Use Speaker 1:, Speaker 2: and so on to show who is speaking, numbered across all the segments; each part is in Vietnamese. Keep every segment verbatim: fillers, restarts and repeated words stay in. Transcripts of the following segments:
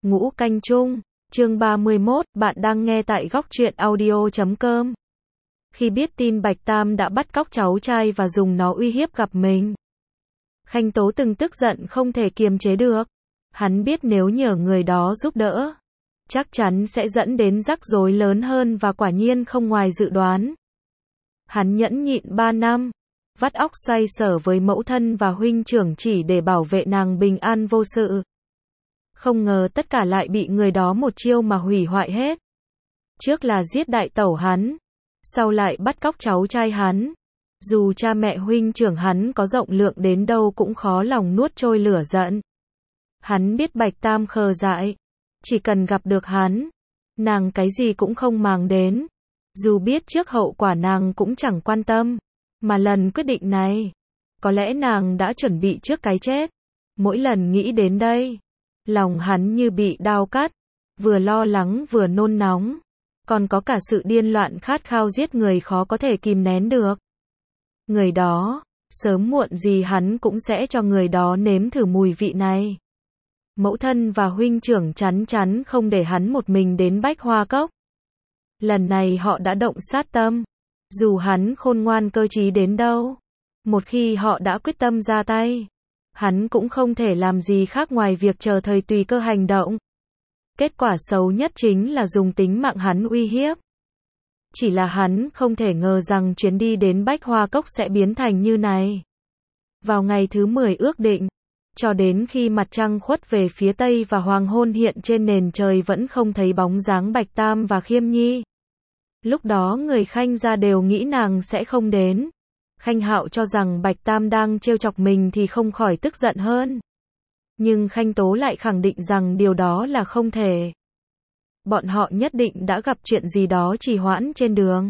Speaker 1: Ngũ Canh Chung, chương ba mươi mốt, bạn đang nghe tại góc truyện audio chấm com. Khi biết tin Bạch Tam đã bắt cóc cháu trai và dùng nó uy hiếp gặp mình, Khanh Tố từng tức giận không thể kiềm chế được. Hắn biết nếu nhờ người đó giúp đỡ, chắc chắn sẽ dẫn đến rắc rối lớn hơn và quả nhiên không ngoài dự đoán. Hắn nhẫn nhịn ba năm, vắt óc xoay sở với mẫu thân và huynh trưởng chỉ để bảo vệ nàng bình an vô sự. Không ngờ tất cả lại bị người đó một chiêu mà hủy hoại hết. Trước là giết đại tẩu hắn, sau lại bắt cóc cháu trai hắn. Dù cha mẹ huynh trưởng hắn có rộng lượng đến đâu cũng khó lòng nuốt trôi lửa giận. Hắn biết Bạch Tam khờ dại, chỉ cần gặp được hắn, nàng cái gì cũng không màng đến. Dù biết trước hậu quả nàng cũng chẳng quan tâm, mà lần quyết định này, có lẽ nàng đã chuẩn bị trước cái chết. Mỗi lần nghĩ đến đây, lòng hắn như bị đao cắt, vừa lo lắng vừa nôn nóng, còn có cả sự điên loạn khát khao giết người khó có thể kìm nén được. Người đó, sớm muộn gì hắn cũng sẽ cho người đó nếm thử mùi vị này. Mẫu thân và huynh trưởng chắn chắn không để hắn một mình đến Bách Hoa Cốc. Lần này họ đã động sát tâm, dù hắn khôn ngoan cơ trí đến đâu, một khi họ đã quyết tâm ra tay, hắn cũng không thể làm gì khác ngoài việc chờ thời tùy cơ hành động. Kết quả xấu nhất chính là dùng tính mạng hắn uy hiếp. Chỉ là hắn không thể ngờ rằng chuyến đi đến Bách Hoa Cốc sẽ biến thành như này. Vào ngày thứ mười ước định, cho đến khi mặt trăng khuất về phía tây và hoàng hôn hiện trên nền trời vẫn không thấy bóng dáng Bạch Tam và Khiêm Nhi. Lúc đó người Khanh gia đều nghĩ nàng sẽ không đến. Khanh Hạo cho rằng Bạch Tam đang trêu chọc mình thì không khỏi tức giận hơn. Nhưng Khanh Tố lại khẳng định rằng điều đó là không thể. Bọn họ nhất định đã gặp chuyện gì đó trì hoãn trên đường.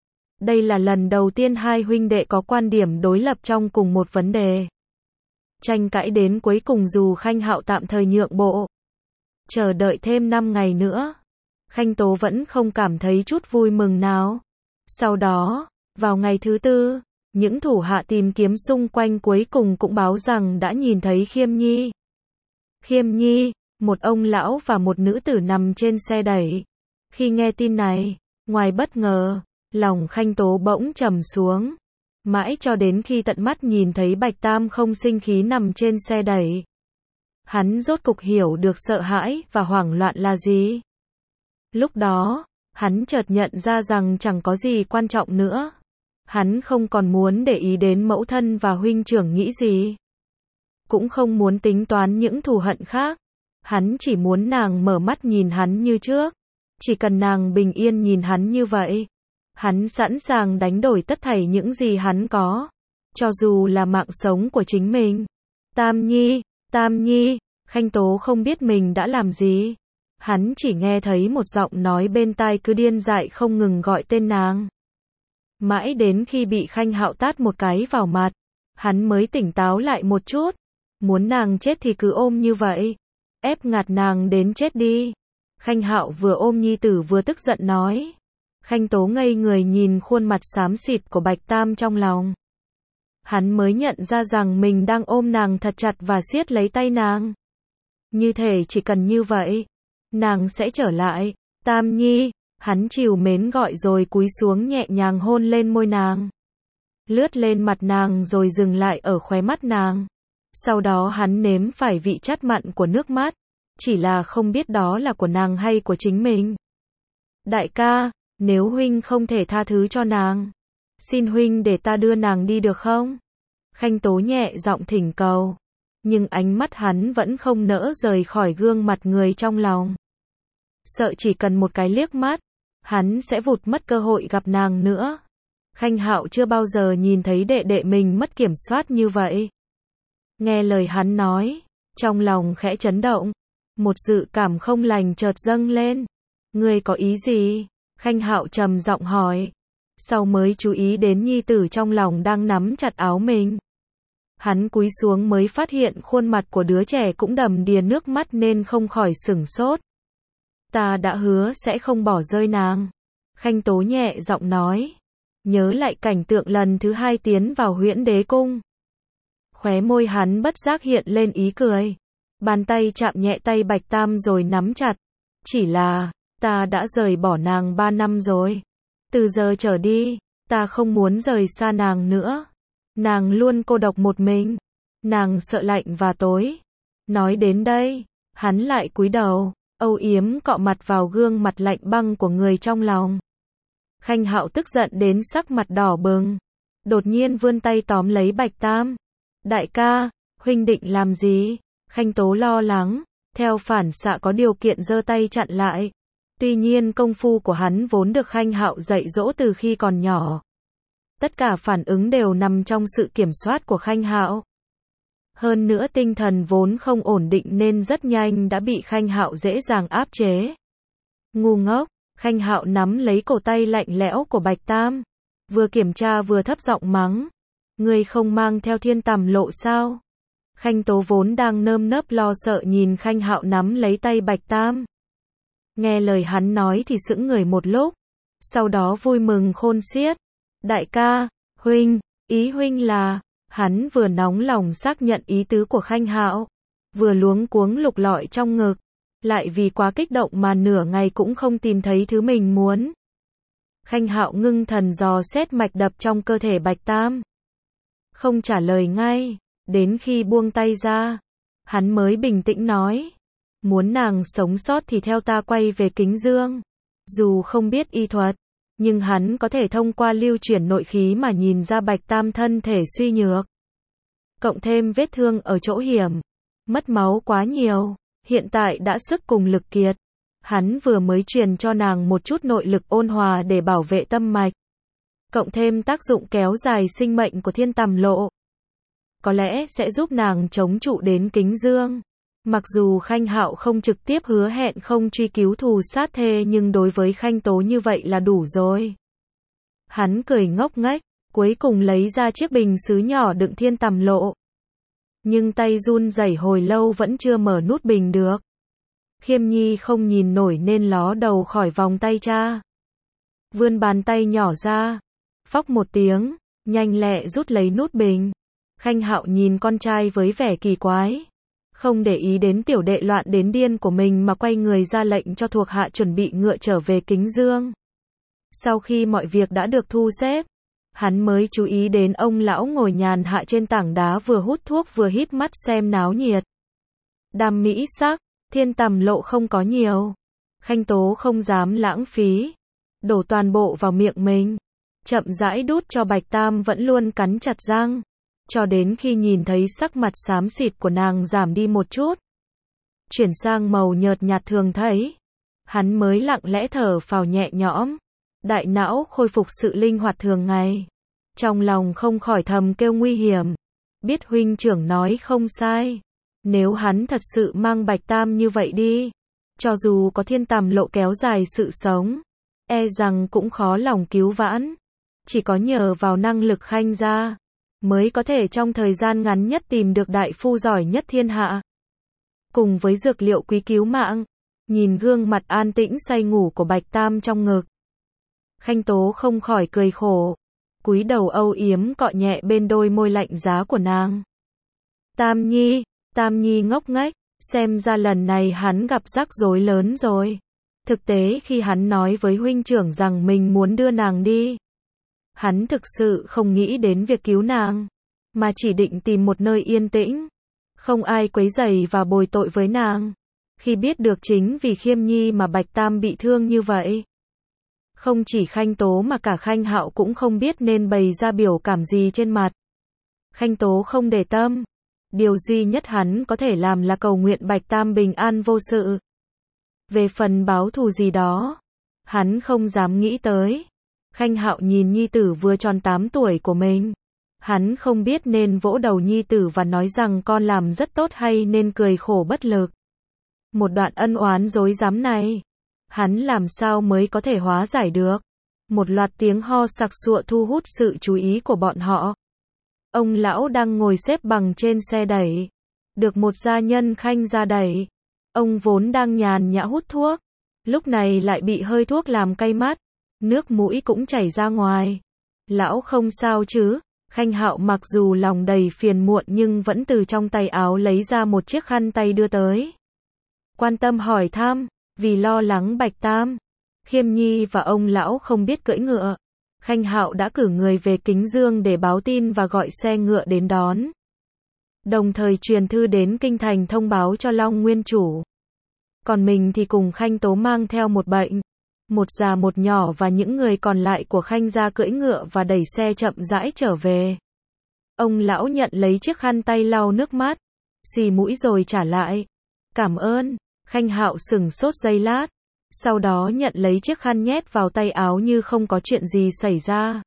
Speaker 1: Đây là lần đầu tiên hai huynh đệ có quan điểm đối lập trong cùng một vấn đề. Tranh cãi đến cuối cùng dù Khanh Hạo tạm thời nhượng bộ. Chờ đợi thêm năm ngày nữa, Khanh Tố vẫn không cảm thấy chút vui mừng nào. Sau đó, vào ngày thứ tư, những thủ hạ tìm kiếm xung quanh cuối cùng cũng báo rằng đã nhìn thấy Khiêm Nhi. Khiêm Nhi, một ông lão và một nữ tử nằm trên xe đẩy. Khi nghe tin này, ngoài bất ngờ, lòng Khanh Tố bỗng trầm xuống. Mãi cho đến khi tận mắt nhìn thấy Bạch Tam không sinh khí nằm trên xe đẩy, hắn rốt cục hiểu được sợ hãi và hoảng loạn là gì. Lúc đó, hắn chợt nhận ra rằng chẳng có gì quan trọng nữa. Hắn không còn muốn để ý đến mẫu thân và huynh trưởng nghĩ gì. Cũng không muốn tính toán những thù hận khác. Hắn chỉ muốn nàng mở mắt nhìn hắn như trước. Chỉ cần nàng bình yên nhìn hắn như vậy, hắn sẵn sàng đánh đổi tất thảy những gì hắn có. Cho dù là mạng sống của chính mình. Tam Nhi, Tam Nhi, Khanh Tố không biết mình đã làm gì. Hắn chỉ nghe thấy một giọng nói bên tai cứ điên dại không ngừng gọi tên nàng. Mãi đến khi bị Khanh Hạo tát một cái vào mặt, hắn mới tỉnh táo lại một chút. Muốn nàng chết thì cứ ôm như vậy, ép ngạt nàng đến chết đi. Khanh Hạo vừa ôm nhi tử vừa tức giận nói. Khanh Tố ngây người nhìn khuôn mặt xám xịt của Bạch Tam trong lòng. Hắn mới nhận ra rằng mình đang ôm nàng thật chặt và siết lấy tay nàng. Như thể chỉ cần như vậy, nàng sẽ trở lại. Tam Nhi, hắn trìu mến gọi rồi cúi xuống nhẹ nhàng hôn lên môi nàng. Lướt lên mặt nàng rồi dừng lại ở khóe mắt nàng. Sau đó hắn nếm phải vị chát mặn của nước mắt. Chỉ là không biết đó là của nàng hay của chính mình. Đại ca, nếu huynh không thể tha thứ cho nàng, xin huynh để ta đưa nàng đi được không? Khanh Tố nhẹ giọng thỉnh cầu. Nhưng ánh mắt hắn vẫn không nỡ rời khỏi gương mặt người trong lòng. Sợ chỉ cần một cái liếc mắt, hắn sẽ vụt mất cơ hội gặp nàng nữa. Khanh Hạo chưa bao giờ nhìn thấy đệ đệ mình mất kiểm soát như vậy. Nghe lời hắn nói, trong lòng khẽ chấn động. Một dự cảm không lành chợt dâng lên. Ngươi có ý gì? Khanh Hạo trầm giọng hỏi. Sau mới chú ý đến nhi tử trong lòng đang nắm chặt áo mình. Hắn cúi xuống mới phát hiện khuôn mặt của đứa trẻ cũng đầm đìa nước mắt nên không khỏi sửng sốt. Ta đã hứa sẽ không bỏ rơi nàng. Khanh Tố nhẹ giọng nói. Nhớ lại cảnh tượng lần thứ hai tiến vào Huyễn Đế Cung. Khóe môi hắn bất giác hiện lên ý cười. Bàn tay chạm nhẹ tay Bạch Tam rồi nắm chặt. Chỉ là, ta đã rời bỏ nàng ba năm rồi. Từ giờ trở đi, ta không muốn rời xa nàng nữa. Nàng luôn cô độc một mình. Nàng sợ lạnh và tối. Nói đến đây, hắn lại cúi đầu, âu yếm cọ mặt vào gương mặt lạnh băng của người trong lòng. Khanh Hạo tức giận đến sắc mặt đỏ bừng. Đột nhiên vươn tay tóm lấy Bạch Tam. Đại ca, huynh định làm gì? Khanh Tố lo lắng, theo phản xạ có điều kiện giơ tay chặn lại. Tuy nhiên công phu của hắn vốn được Khanh Hạo dạy dỗ từ khi còn nhỏ. Tất cả phản ứng đều nằm trong sự kiểm soát của Khanh Hạo. Hơn nữa tinh thần vốn không ổn định nên rất nhanh đã bị Khanh Hạo dễ dàng áp chế. Ngu ngốc, Khanh Hạo nắm lấy cổ tay lạnh lẽo của Bạch Tam. Vừa kiểm tra vừa thấp giọng mắng. Ngươi không mang theo thiên tầm lộ sao? Khanh Tố vốn đang nơm nớp lo sợ nhìn Khanh Hạo nắm lấy tay Bạch Tam. Nghe lời hắn nói thì sững người một lúc. Sau đó vui mừng khôn xiết. Đại ca, huynh, ý huynh là... Hắn vừa nóng lòng xác nhận ý tứ của Khanh Hạo, vừa luống cuống lục lọi trong ngực, lại vì quá kích động mà nửa ngày cũng không tìm thấy thứ mình muốn. Khanh Hạo ngưng thần dò xét mạch đập trong cơ thể Bạch Tam. Không trả lời ngay, đến khi buông tay ra, hắn mới bình tĩnh nói, muốn nàng sống sót thì theo ta quay về Kính Dương. Dù không biết y thuật, nhưng hắn có thể thông qua lưu chuyển nội khí mà nhìn ra Bạch Tam thân thể suy nhược. Cộng thêm vết thương ở chỗ hiểm, mất máu quá nhiều, hiện tại đã sức cùng lực kiệt. Hắn vừa mới truyền cho nàng một chút nội lực ôn hòa để bảo vệ tâm mạch. Cộng thêm tác dụng kéo dài sinh mệnh của thiên tầm lộ. Có lẽ sẽ giúp nàng chống trụ đến Kính Dương. Mặc dù Khanh Hạo không trực tiếp hứa hẹn không truy cứu thù sát thê nhưng đối với Khanh Tố như vậy là đủ rồi. Hắn cười ngốc nghếch, cuối cùng lấy ra chiếc bình sứ nhỏ đựng thiên tầm lộ. Nhưng tay run rẩy hồi lâu vẫn chưa mở nút bình được. Khiêm Nhi không nhìn nổi nên ló đầu khỏi vòng tay cha. Vươn bàn tay nhỏ ra, phóc một tiếng, nhanh lẹ rút lấy nút bình. Khanh Hạo nhìn con trai với vẻ kỳ quái. Không để ý đến tiểu đệ loạn đến điên của mình mà quay người ra lệnh cho thuộc hạ chuẩn bị ngựa trở về Kính Dương. Sau khi mọi việc đã được thu xếp, hắn mới chú ý đến ông lão ngồi nhàn hạ trên tảng đá vừa hút thuốc vừa híp mắt xem náo nhiệt. Đam mỹ sắc, thiên tầm lộ không có nhiều. Khanh Tố không dám lãng phí, đổ toàn bộ vào miệng mình, chậm rãi đút cho Bạch Tam vẫn luôn cắn chặt răng. Cho đến khi nhìn thấy sắc mặt xám xịt của nàng giảm đi một chút, chuyển sang màu nhợt nhạt thường thấy, hắn mới lặng lẽ thở phào nhẹ nhõm, đại não khôi phục sự linh hoạt thường ngày. Trong lòng không khỏi thầm kêu nguy hiểm, biết huynh trưởng nói không sai, nếu hắn thật sự mang Bạch Tam như vậy đi, cho dù có thiên tầm lộ kéo dài sự sống, e rằng cũng khó lòng cứu vãn, chỉ có nhờ vào năng lực Khanh gia mới có thể trong thời gian ngắn nhất tìm được đại phu giỏi nhất thiên hạ. Cùng với dược liệu quý cứu mạng, nhìn gương mặt an tĩnh say ngủ của Bạch Tam trong ngực. Khanh Tố không khỏi cười khổ, cúi đầu âu yếm cọ nhẹ bên đôi môi lạnh giá của nàng. Tam Nhi, Tam Nhi ngốc nghếch, xem ra lần này hắn gặp rắc rối lớn rồi. Thực tế khi hắn nói với huynh trưởng rằng mình muốn đưa nàng đi, hắn thực sự không nghĩ đến việc cứu nàng, mà chỉ định tìm một nơi yên tĩnh, không ai quấy rầy và bồi tội với nàng. Khi biết được chính vì Khiêm Nhi mà Bạch Tam bị thương như vậy, không chỉ Khanh Tố mà cả Khanh Hạo cũng không biết nên bày ra biểu cảm gì trên mặt. Khanh Tố không để tâm, điều duy nhất hắn có thể làm là cầu nguyện Bạch Tam bình an vô sự. Về phần báo thù gì đó, hắn không dám nghĩ tới. Khanh Hạo nhìn nhi tử vừa tròn tám tuổi của mình. Hắn không biết nên vỗ đầu nhi tử và nói rằng con làm rất tốt hay nên cười khổ bất lực. Một đoạn ân oán dối dám này, hắn làm sao mới có thể hóa giải được. Một loạt tiếng ho sặc sụa thu hút sự chú ý của bọn họ. Ông lão đang ngồi xếp bằng trên xe đẩy, được một gia nhân Khanh gia đẩy. Ông vốn đang nhàn nhã hút thuốc, lúc này lại bị hơi thuốc làm cay mắt. Nước mũi cũng chảy ra ngoài. Lão không sao chứ? Khanh Hạo mặc dù lòng đầy phiền muộn nhưng vẫn từ trong tay áo lấy ra một chiếc khăn tay đưa tới. Quan tâm hỏi thăm, vì lo lắng Bạch Tam, Khiêm Nhi và ông lão không biết cưỡi ngựa. Khanh Hạo đã cử người về Kính Dương để báo tin và gọi xe ngựa đến đón. Đồng thời truyền thư đến kinh thành thông báo cho Long Nguyên chủ. Còn mình thì cùng Khanh Tố mang theo một bệnh, một già một nhỏ và những người còn lại của Khanh gia cưỡi ngựa và đẩy xe chậm rãi trở về. Ông lão nhận lấy chiếc khăn tay lau nước mắt, xì mũi rồi trả lại. Cảm ơn. Khanh Hạo sửng sốt giây lát, sau đó nhận lấy chiếc khăn nhét vào tay áo như không có chuyện gì xảy ra.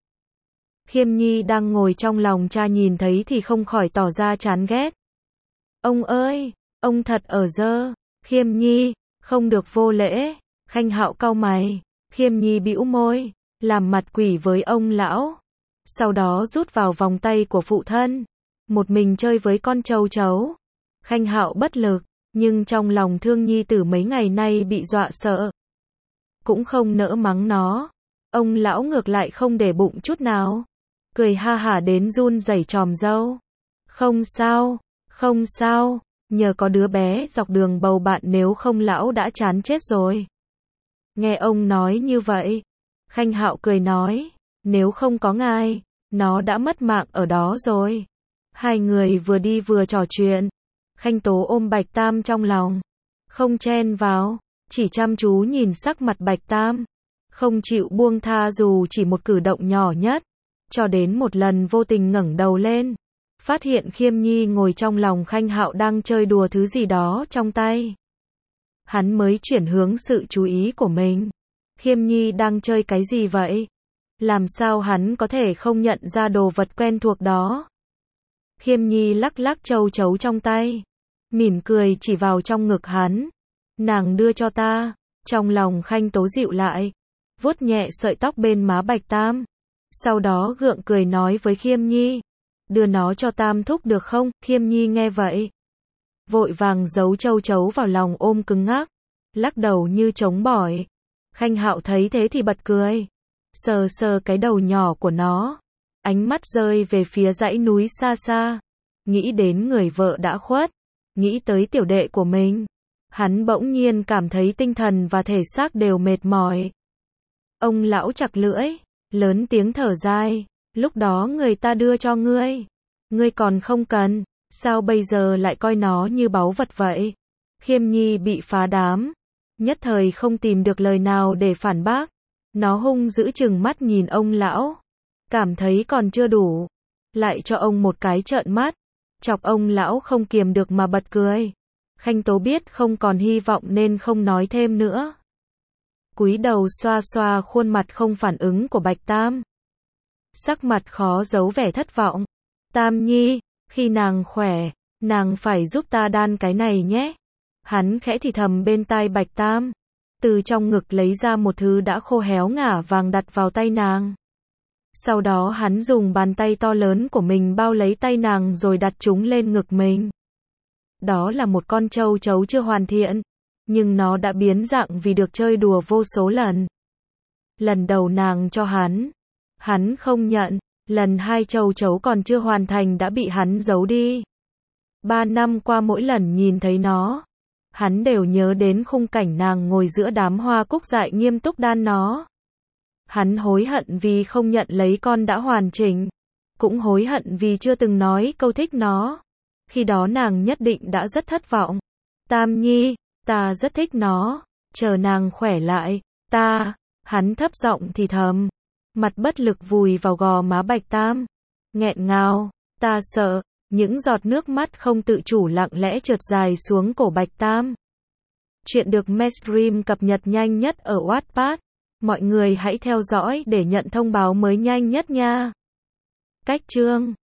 Speaker 1: Khiêm Nhi đang ngồi trong lòng cha nhìn thấy thì không khỏi tỏ ra chán ghét. Ông ơi, ông thật ở dơ. Khiêm Nhi, không được vô lễ. Khanh Hạo cau mày. Khiêm Nhi bĩu môi, làm mặt quỷ với ông lão. Sau đó rút vào vòng tay của phụ thân, một mình chơi với con trâu chấu. Khanh Hạo bất lực, nhưng trong lòng thương nhi tử mấy ngày nay bị dọa sợ. Cũng không nỡ mắng nó. Ông lão ngược lại không để bụng chút nào. Cười ha hả đến run rẩy tròm râu. Không sao, không sao, nhờ có đứa bé dọc đường bầu bạn nếu không lão đã chán chết rồi. Nghe ông nói như vậy, Khanh Hạo cười nói, nếu không có ngài, nó đã mất mạng ở đó rồi. Hai người vừa đi vừa trò chuyện. Khanh Tố ôm Bạch Tam trong lòng, không chen vào, chỉ chăm chú nhìn sắc mặt Bạch Tam, không chịu buông tha dù chỉ một cử động nhỏ nhất, cho đến một lần vô tình ngẩng đầu lên, phát hiện Khiêm Nhi ngồi trong lòng Khanh Hạo đang chơi đùa thứ gì đó trong tay. Hắn mới chuyển hướng sự chú ý của mình. Khiêm Nhi đang chơi cái gì vậy? Làm sao hắn có thể không nhận ra đồ vật quen thuộc đó? Khiêm Nhi lắc lắc châu chấu trong tay, mỉm cười chỉ vào trong ngực hắn. Nàng đưa cho ta. Trong lòng Khanh Tố dịu lại, vuốt nhẹ sợi tóc bên má Bạch Tam. Sau đó gượng cười nói với Khiêm Nhi, đưa nó cho Tam thúc được không? Khiêm Nhi nghe vậy, vội vàng giấu châu chấu vào lòng ôm cứng ngắc, lắc đầu như trống bỏi. Khanh Hạo thấy thế thì bật cười, sờ sờ cái đầu nhỏ của nó, ánh mắt rơi về phía dãy núi xa xa, nghĩ đến người vợ đã khuất, nghĩ tới tiểu đệ của mình. Hắn bỗng nhiên cảm thấy tinh thần và thể xác đều mệt mỏi. Ông lão chặt lưỡi, lớn tiếng thở dài, lúc đó người ta đưa cho ngươi, ngươi còn không cần, sao bây giờ lại coi nó như báu vật vậy? Khiêm Nhi bị phá đám, nhất thời không tìm được lời nào để phản bác, nó hung dữ chừng mắt nhìn ông lão, cảm thấy còn chưa đủ, lại cho ông một cái trợn mắt, chọc ông lão không kiềm được mà bật cười. Khanh Tố biết không còn hy vọng nên không nói thêm nữa. Cúi đầu xoa xoa khuôn mặt không phản ứng của Bạch Tam. Sắc mặt khó giấu vẻ thất vọng. Tam Nhi, khi nàng khỏe, nàng phải giúp ta đan cái này nhé. Hắn khẽ thì thầm bên tai Bạch Tam. Từ trong ngực lấy ra một thứ đã khô héo ngả vàng đặt vào tay nàng. Sau đó hắn dùng bàn tay to lớn của mình bao lấy tay nàng rồi đặt chúng lên ngực mình. Đó là một con trâu chấu chưa hoàn thiện, nhưng nó đã biến dạng vì được chơi đùa vô số lần. Lần đầu nàng cho hắn, hắn không nhận, lần hai trâu chấu còn chưa hoàn thành đã bị hắn giấu đi. Ba năm qua mỗi lần nhìn thấy nó, hắn đều nhớ đến khung cảnh nàng ngồi giữa đám hoa cúc dại nghiêm túc đan nó. Hắn hối hận vì không nhận lấy con đã hoàn chỉnh, cũng hối hận vì chưa từng nói câu thích nó. Khi đó nàng nhất định đã rất thất vọng. Tam Nhi, ta rất thích nó, chờ nàng khỏe lại, ta, hắn thấp giọng thì thầm, mặt bất lực vùi vào gò má Bạch Tam, nghẹn ngào, ta sợ, những giọt nước mắt không tự chủ lặng lẽ trượt dài xuống cổ Bạch Tam. Chuyện được Mainstream cập nhật nhanh nhất ở Wattpad, mọi người hãy theo dõi để nhận thông báo mới nhanh nhất nha. Cách chương